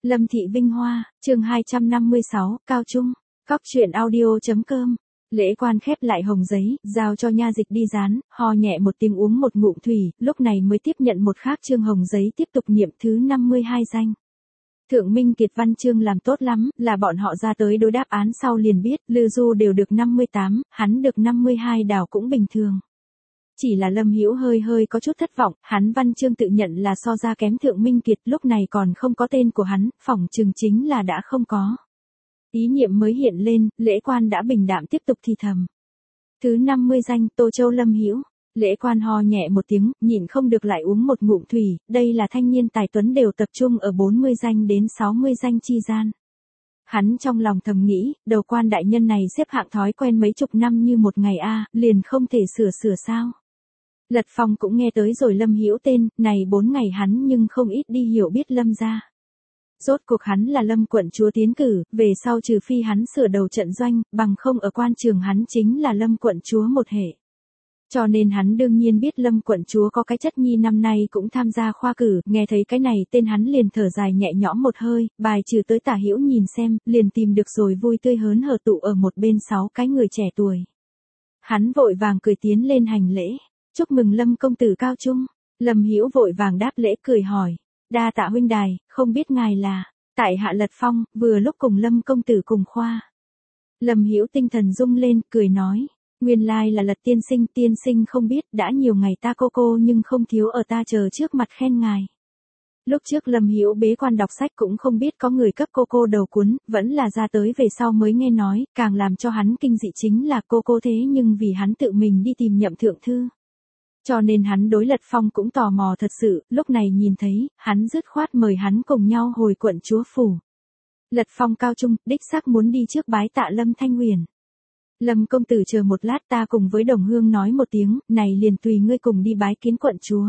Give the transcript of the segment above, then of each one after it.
Lâm Thị Vinh Hoa, chương 256, Cao Trung, Cóc truyện audio.com. Lễ quan khép lại hồng giấy, giao cho nha dịch đi dán, ho nhẹ một tiếng uống một ngụm thủy, lúc này mới tiếp nhận một khác chương hồng giấy tiếp tục niệm thứ 52 danh. Thượng Minh Kiệt văn chương làm tốt lắm, là bọn họ ra tới đối đáp án sau liền biết, Lư Du đều được 58, hắn được 52 đảo cũng bình thường. Chỉ là Lâm Hữu hơi có chút thất vọng, hắn văn chương tự nhận là so ra kém Thượng Minh Kiệt, lúc này còn không có tên của hắn, phỏng chừng chính là đã không có. Ý niệm mới hiện lên, lễ quan đã bình đạm tiếp tục thì thầm. Thứ 50 danh, Tô Châu Lâm Hữu. Lễ quan ho nhẹ một tiếng, nhịn không được lại uống một ngụm thủy, đây là thanh niên tài tuấn đều tập trung ở 40 danh đến 60 danh chi gian. Hắn trong lòng thầm nghĩ, đầu quan đại nhân này xếp hạng thói quen mấy chục năm như một ngày liền không thể sửa sao. Lật Phong cũng nghe tới rồi Lâm Hữu tên, này 4 ngày hắn nhưng không ít đi hiểu biết Lâm gia. Rốt cuộc hắn là Lâm quận chúa tiến cử, về sau trừ phi hắn sửa đầu trận doanh, bằng không ở quan trường hắn chính là Lâm quận chúa một hệ. Cho nên hắn đương nhiên biết Lâm quận chúa có cái chất nhi năm nay cũng tham gia khoa cử, nghe thấy cái này tên hắn liền thở dài nhẹ nhõm một hơi, bài trừ tới Tả Hữu nhìn xem, liền tìm được rồi vui tươi hớn hở tụ ở một bên 6 cái người trẻ tuổi. Hắn vội vàng cười tiến lên hành lễ, chúc mừng Lâm công tử cao trung. Lâm Hữu vội vàng đáp lễ cười hỏi, đa tạ huynh đài, không biết ngài là, tại hạ Lật Phong, vừa lúc cùng Lâm công tử cùng khoa. Lâm Hữu tinh thần rung lên, cười nói. Nguyên lai là Lật tiên sinh không biết, đã nhiều ngày ta cô nhưng không thiếu ở ta chờ trước mặt khen ngài. Lúc trước Lâm Hữu bế quan đọc sách cũng không biết có người cấp cô đầu cuốn, vẫn là ra tới về sau mới nghe nói, càng làm cho hắn kinh dị chính là cô thế nhưng vì hắn tự mình đi tìm nhậm thượng thư. Cho nên hắn đối Lật Phong cũng tò mò thật sự, lúc này nhìn thấy, hắn dứt khoát mời hắn cùng nhau hồi quận chúa phủ. Lật Phong cao trung, đích xác muốn đi trước bái tạ Lâm Thanh Huyền. Lâm công tử chờ một lát ta cùng với Đồng Hương nói một tiếng, này liền tùy ngươi cùng đi bái kiến quận chúa.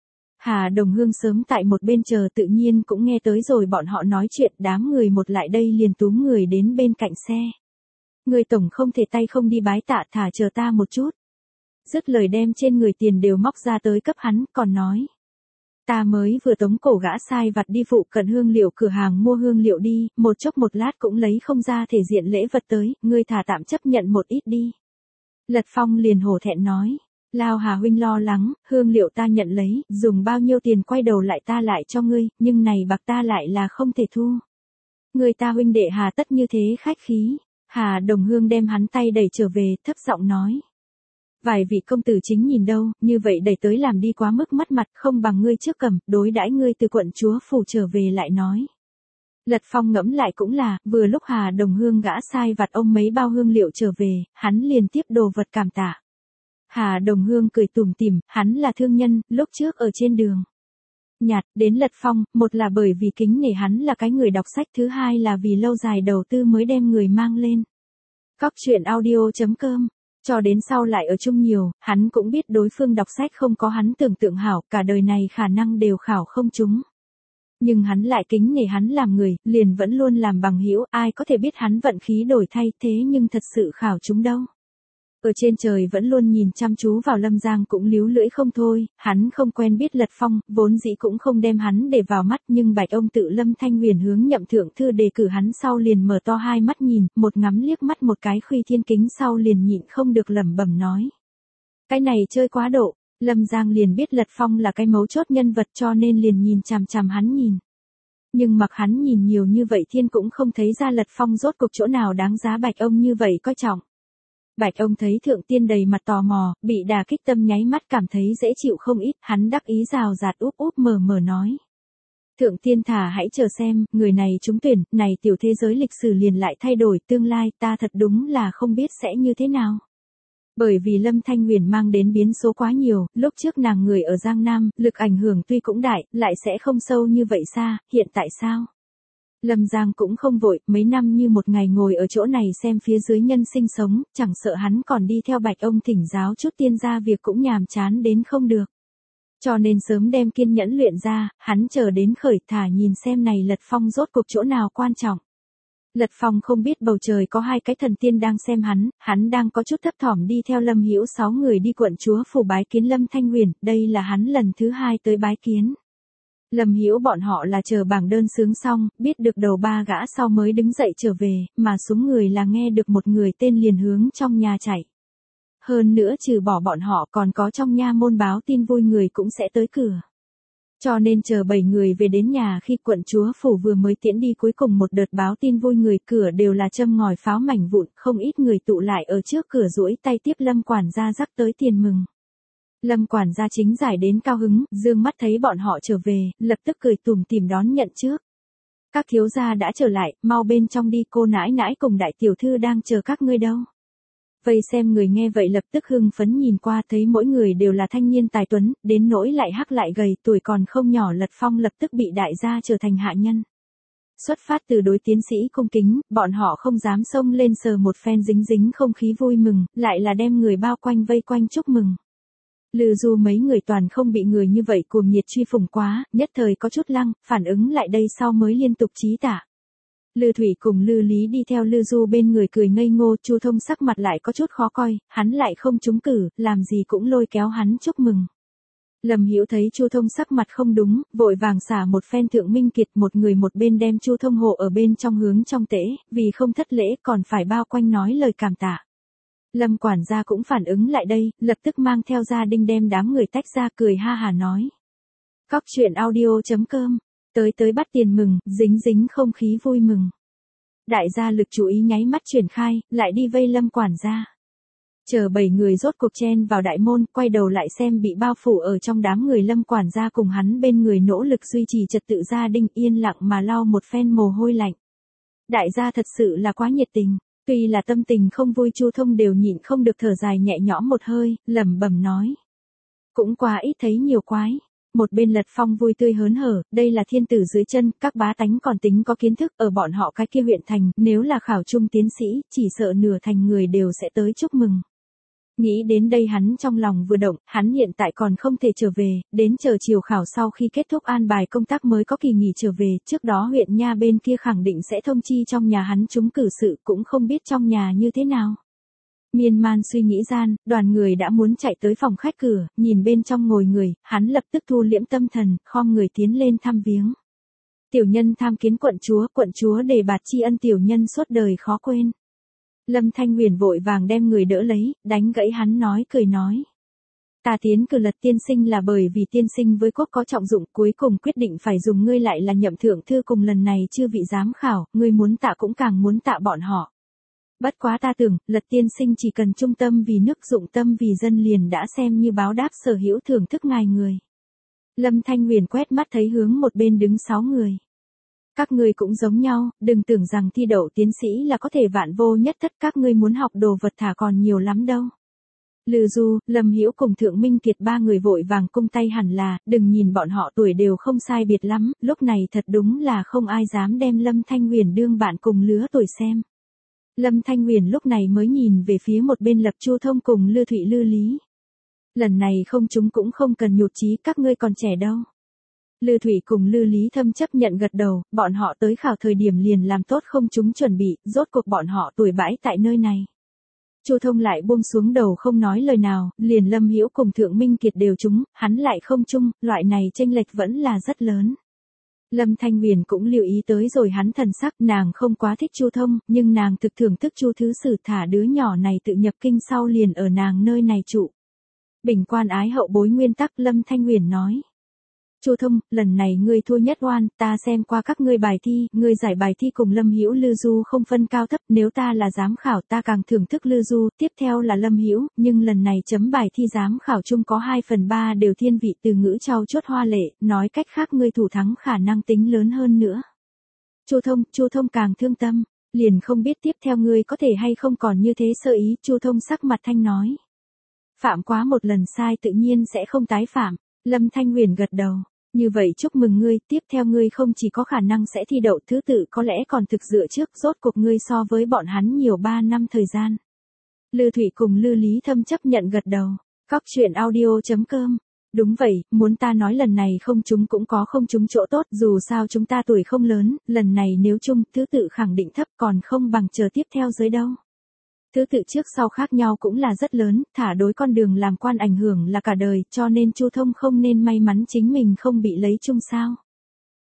Hà Đồng Hương sớm tại một bên chờ tự nhiên cũng nghe tới rồi bọn họ nói chuyện, đám người một lại đây liền túm người đến bên cạnh xe. Người tổng không thể tay không đi bái tạ, thả chờ ta một chút. Dứt lời đem trên người tiền đều móc ra tới cấp hắn, còn nói. Ta mới vừa tống cổ gã sai vặt đi phụ cận hương liệu cửa hàng mua hương liệu đi, một chốc một lát cũng lấy không ra thể diện lễ vật tới, ngươi thả tạm chấp nhận một ít đi. Lật Phong liền hổ thẹn nói, Lao Hà huynh lo lắng, hương liệu ta nhận lấy, dùng bao nhiêu tiền quay đầu lại ta lại cho ngươi, nhưng này bạc ta lại là không thể thu. Người ta huynh đệ Hà tất như thế khách khí. Hà Đồng Hương đem hắn tay đẩy trở về, thấp giọng nói. Vài vị công tử chính nhìn đâu, như vậy đẩy tới làm đi quá mức mất mặt, không bằng ngươi trước cầm, đối đãi ngươi từ quận chúa phủ trở về lại nói. Lật Phong ngẫm lại cũng là, vừa lúc Hà Đồng Hương gã sai vặt ông mấy bao hương liệu trở về, hắn liền tiếp đồ vật cảm tạ. Hà Đồng Hương cười tủm tỉm, hắn là thương nhân, lúc trước ở trên đường. Nhạt, đến Lật Phong, một là bởi vì kính nể hắn là cái người đọc sách, thứ hai là vì lâu dài đầu tư mới đem người mang lên. Cóc truyện audio.com. Cho đến sau lại ở chung nhiều, hắn cũng biết đối phương đọc sách không có hắn tưởng tượng hảo, cả đời này khả năng đều khảo không trúng. Nhưng hắn lại kính nể hắn làm người, liền vẫn luôn làm bằng hữu, ai có thể biết hắn vận khí đổi thay thế nhưng thật sự khảo trúng đâu. Ở trên trời vẫn luôn nhìn chăm chú vào Lâm Giang cũng líu lưỡi không thôi, hắn không quen biết Lật Phong, vốn dĩ cũng không đem hắn để vào mắt, nhưng bạch ông tự Lâm Thanh Huyền hướng nhậm thượng thư đề cử hắn sau liền mở to hai mắt nhìn, một ngắm liếc mắt một cái Khuy Thiên Kính sau liền nhịn không được lẩm bẩm nói. Cái này chơi quá độ, Lâm Giang liền biết Lật Phong là cái mấu chốt nhân vật cho nên liền nhìn chằm chằm hắn nhìn. Nhưng mặc hắn nhìn nhiều như vậy thiên cũng không thấy ra Lật Phong rốt cuộc chỗ nào đáng giá bạch ông như vậy coi trọng. Bạch ông thấy thượng tiên đầy mặt tò mò, bị đả kích tâm nháy mắt cảm thấy dễ chịu không ít, hắn đắc ý rào rạt úp mở nói. Thượng tiên thả hãy chờ xem, người này trúng tuyển, này tiểu thế giới lịch sử liền lại thay đổi, tương lai ta thật đúng là không biết sẽ như thế nào. Bởi vì Lâm Thanh Huyền mang đến biến số quá nhiều, lúc trước nàng người ở Giang Nam, lực ảnh hưởng tuy cũng đại, lại sẽ không sâu như vậy xa, hiện tại sao? Lâm Giang cũng không vội, mấy năm như một ngày ngồi ở chỗ này xem phía dưới nhân sinh sống, chẳng sợ hắn còn đi theo bạch ông thỉnh giáo chút tiên gia việc cũng nhàm chán đến không được. Cho nên sớm đem kiên nhẫn luyện ra, hắn chờ đến khởi thả nhìn xem này Lật Phong rốt cuộc chỗ nào quan trọng. Lật Phong không biết bầu trời có hai cái thần tiên đang xem hắn đang có chút thấp thỏm đi theo Lâm Hữu 6 người đi quận chúa phủ bái kiến Lâm Thanh Huyền, đây là hắn lần thứ 2 tới bái kiến. Lâm Hữu bọn họ là chờ bảng đơn sướng xong, biết được đầu ba gã sau mới đứng dậy trở về, mà súng người là nghe được một người tên liền hướng trong nhà chạy. Hơn nữa trừ bỏ bọn họ còn có trong nha môn báo tin vui người cũng sẽ tới cửa. Cho nên chờ 7 người về đến nhà khi quận chúa phủ vừa mới tiễn đi cuối cùng một đợt báo tin vui người, cửa đều là châm ngòi pháo mảnh vụn, không ít người tụ lại ở trước cửa duỗi tay tiếp Lâm quản gia rắc tới tiền mừng. Lâm quản gia chính giải đến cao hứng, dương mắt thấy bọn họ trở về, lập tức cười tủm tỉm đón nhận trước. Các thiếu gia đã trở lại, mau bên trong đi, cô nãi nãi cùng đại tiểu thư đang chờ các ngươi đâu. Vây xem người nghe vậy lập tức hưng phấn nhìn qua, thấy mỗi người đều là thanh niên tài tuấn, đến nỗi lại hắc lại gầy, tuổi còn không nhỏ Lật Phong lập tức bị đại gia trở thành hạ nhân. Xuất phát từ đối tiến sĩ cung kính, bọn họ không dám xông lên sờ một phen dính dính không khí vui mừng, lại là đem người bao quanh vây quanh chúc mừng. Lư Du mấy người toàn không bị người như vậy cuồng nhiệt truy phủng quá, nhất thời có chút lăng, phản ứng lại đây sau mới liên tục chí tả. Lư Thủy cùng Lư Lý đi theo Lư Du bên người cười ngây ngô, Chu Thông sắc mặt lại có chút khó coi, hắn lại không trúng cử, làm gì cũng lôi kéo hắn chúc mừng. Lâm Hữu thấy Chu Thông sắc mặt không đúng, vội vàng xả một phen Thượng Minh Kiệt, một người một bên đem Chu Thông hộ ở bên trong hướng trong tễ, vì không thất lễ còn phải bao quanh nói lời cảm tạ. Lâm quản gia cũng phản ứng lại đây, lập tức mang theo gia đình đem đám người tách ra, cười ha hà nói. Cóc truyện audio.com, tới bắt tiền mừng, dính dính không khí vui mừng. Đại gia lực chú ý nháy mắt chuyển khai, lại đi vây Lâm quản gia. Chờ 7 người rốt cuộc chen vào đại môn, quay đầu lại xem bị bao phủ ở trong đám người Lâm quản gia cùng hắn bên người nỗ lực duy trì trật tự gia đình yên lặng mà lau một phen mồ hôi lạnh. Đại gia thật sự là quá nhiệt tình. Tuy là tâm tình không vui, Chu Thông đều nhịn không được thở dài nhẹ nhõm một hơi, lẩm bẩm nói. Cũng quá ít thấy nhiều quái. Một bên Lật Phong vui tươi hớn hở, đây là thiên tử dưới chân, các bá tánh còn tính có kiến thức, ở bọn họ cái kia huyện thành, nếu là khảo trung tiến sĩ, chỉ sợ nửa thành người đều sẽ tới chúc mừng. Nghĩ đến đây hắn trong lòng vừa động, hắn hiện tại còn không thể trở về, đến chờ chiều khảo sau khi kết thúc an bài công tác mới có kỳ nghỉ trở về, trước đó huyện nha bên kia khẳng định sẽ thông chi trong nhà hắn trúng cử sự, cũng không biết trong nhà như thế nào. Miên man suy nghĩ gian, đoàn người đã muốn chạy tới phòng khách cửa, nhìn bên trong ngồi người, hắn lập tức thu liễm tâm thần, khom người tiến lên thăm viếng. Tiểu nhân tham kiến quận chúa đề bạt tri ân tiểu nhân suốt đời khó quên. Lâm Thanh Huyền vội vàng đem người đỡ lấy, đánh gãy hắn nói cười nói. Ta tiến cử Lật tiên sinh là bởi vì tiên sinh với quốc có trọng dụng, cuối cùng quyết định phải dùng ngươi lại là nhậm thượng thư, cùng lần này chưa vị giám khảo, ngươi muốn tạ cũng càng muốn tạ bọn họ. Bất quá ta tưởng, Lật tiên sinh chỉ cần trung tâm vì nước, dụng tâm vì dân liền đã xem như báo đáp sở hữu thưởng thức ngài người. Lâm Thanh Huyền quét mắt thấy hướng một bên đứng 6 người. Các ngươi cũng giống nhau, đừng tưởng rằng thi đậu tiến sĩ là có thể vạn vô nhất thất, các ngươi muốn học đồ vật thả còn nhiều lắm đâu. Lư Du, Lâm Hữu cùng Thượng Minh Kiệt ba người vội vàng cung tay, hẳn là, đừng nhìn bọn họ tuổi đều không sai biệt lắm, lúc này thật đúng là không ai dám đem Lâm Thanh Huyền đương bạn cùng lứa tuổi xem. Lâm Thanh Huyền lúc này mới nhìn về phía một bên Lập Chu Thông cùng Lư Thụy Lư Lý. Lần này không chúng cũng không cần nhụt chí, các ngươi còn trẻ đâu. Lư Thủy cùng Lư Lý Thâm chấp nhận gật đầu, bọn họ tới khảo thời điểm liền làm tốt không chúng chuẩn bị, rốt cuộc bọn họ tuổi bãi tại nơi này. Chu Thông lại buông xuống đầu không nói lời nào, liền Lâm Hữu cùng Thượng Minh Kiệt đều trúng, hắn lại không chung, loại này chênh lệch vẫn là rất lớn. Lâm Thanh Huyền cũng lưu ý tới rồi hắn thần sắc, nàng không quá thích Chu Thông, nhưng nàng thực thưởng thức Chu Thứ Sử, thả đứa nhỏ này tự nhập kinh sau liền ở nàng nơi này trụ. Bình quan ái hậu bối nguyên tắc, Lâm Thanh Huyền nói. Chu Thông, lần này ngươi thua nhất oan, ta xem qua các ngươi bài thi, ngươi giải bài thi cùng Lâm Hữu Lư Du không phân cao thấp, nếu ta là giám khảo ta càng thưởng thức Lư Du, tiếp theo là Lâm Hữu, nhưng lần này chấm bài thi giám khảo chung có 2/3 đều thiên vị từ ngữ trau chuốt hoa lệ, nói cách khác ngươi thủ thắng khả năng tính lớn hơn nữa. Chu Thông càng thương tâm, liền không biết tiếp theo ngươi có thể hay không còn như thế sơ ý, Chu Thông sắc mặt thanh nói. Phạm quá một lần sai tự nhiên sẽ không tái phạm, Lâm Thanh Huyền gật đầu. Như vậy chúc mừng ngươi, tiếp theo ngươi không chỉ có khả năng sẽ thi đậu thứ tự, có lẽ còn thực dựa trước, rốt cuộc ngươi so với bọn hắn nhiều 3 năm thời gian. Lư Thủy cùng Lư Lý Thâm chấp nhận gật đầu. Cóc truyện audio.com. Đúng vậy, muốn ta nói lần này không chúng cũng có không chúng chỗ tốt, dù sao chúng ta tuổi không lớn, lần này nếu chung, thứ tự khẳng định thấp, còn không bằng chờ tiếp theo dưới đâu. Thứ tự trước sau khác nhau cũng là rất lớn, thả đối con đường làm quan ảnh hưởng là cả đời, cho nên Chu Thông không nên may mắn chính mình không bị lấy chung sao.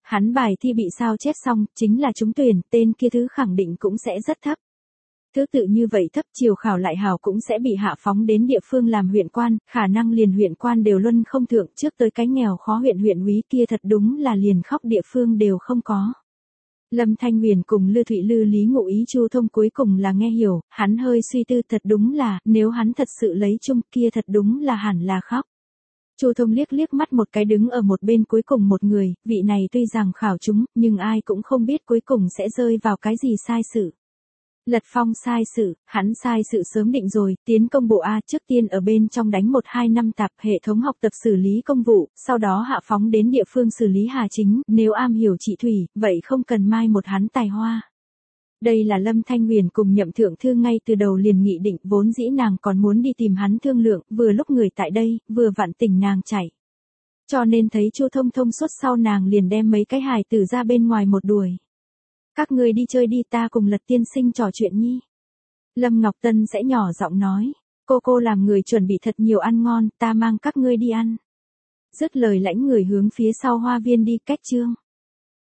Hắn bài thi bị sao chép xong, chính là trúng tuyển, tên kia thứ khẳng định cũng sẽ rất thấp. Thứ tự như vậy thấp chiều khảo lại hảo cũng sẽ bị hạ phóng đến địa phương làm huyện quan, khả năng liền huyện quan đều luân không thượng trước tới cái nghèo khó huyện úy kia thật đúng là liền khóc địa phương đều không có. Lâm Thanh Huyền cùng Lư Thụy Lư lý ngụ ý Chu Thông cuối cùng là nghe hiểu, hắn hơi suy tư thật đúng là, nếu hắn thật sự lấy chung kia thật đúng là hẳn là khóc. Chu Thông liếc liếc mắt một cái đứng ở một bên cuối cùng một người, vị này tuy rằng khảo chúng, nhưng ai cũng không biết cuối cùng sẽ rơi vào cái gì sai sự. Lật Phong sai sự, hắn sai sự sớm định rồi, tiến công bộ A trước tiên ở bên trong đánh 1-2 năm tạp hệ thống học tập xử lý công vụ, sau đó hạ phóng đến địa phương xử lý hà chính, nếu am hiểu trị thủy, vậy không cần mai một hắn tài hoa. Đây là Lâm Thanh Huyền cùng Nhậm Thượng Thư ngay từ đầu liền nghị định, vốn dĩ nàng còn muốn đi tìm hắn thương lượng, vừa lúc người tại đây, vừa vặn tỉnh nàng chạy. Cho nên thấy Chu Thông thông suốt sau nàng liền đem mấy cái hài tử ra bên ngoài một đuổi. Các người đi chơi đi, ta cùng Lật tiên sinh trò chuyện nhi. Lâm Ngọc Tân sẽ nhỏ giọng nói, cô làm người chuẩn bị thật nhiều ăn ngon, ta mang các ngươi đi ăn. Dứt lời lãnh người hướng phía sau hoa viên đi, cách chương.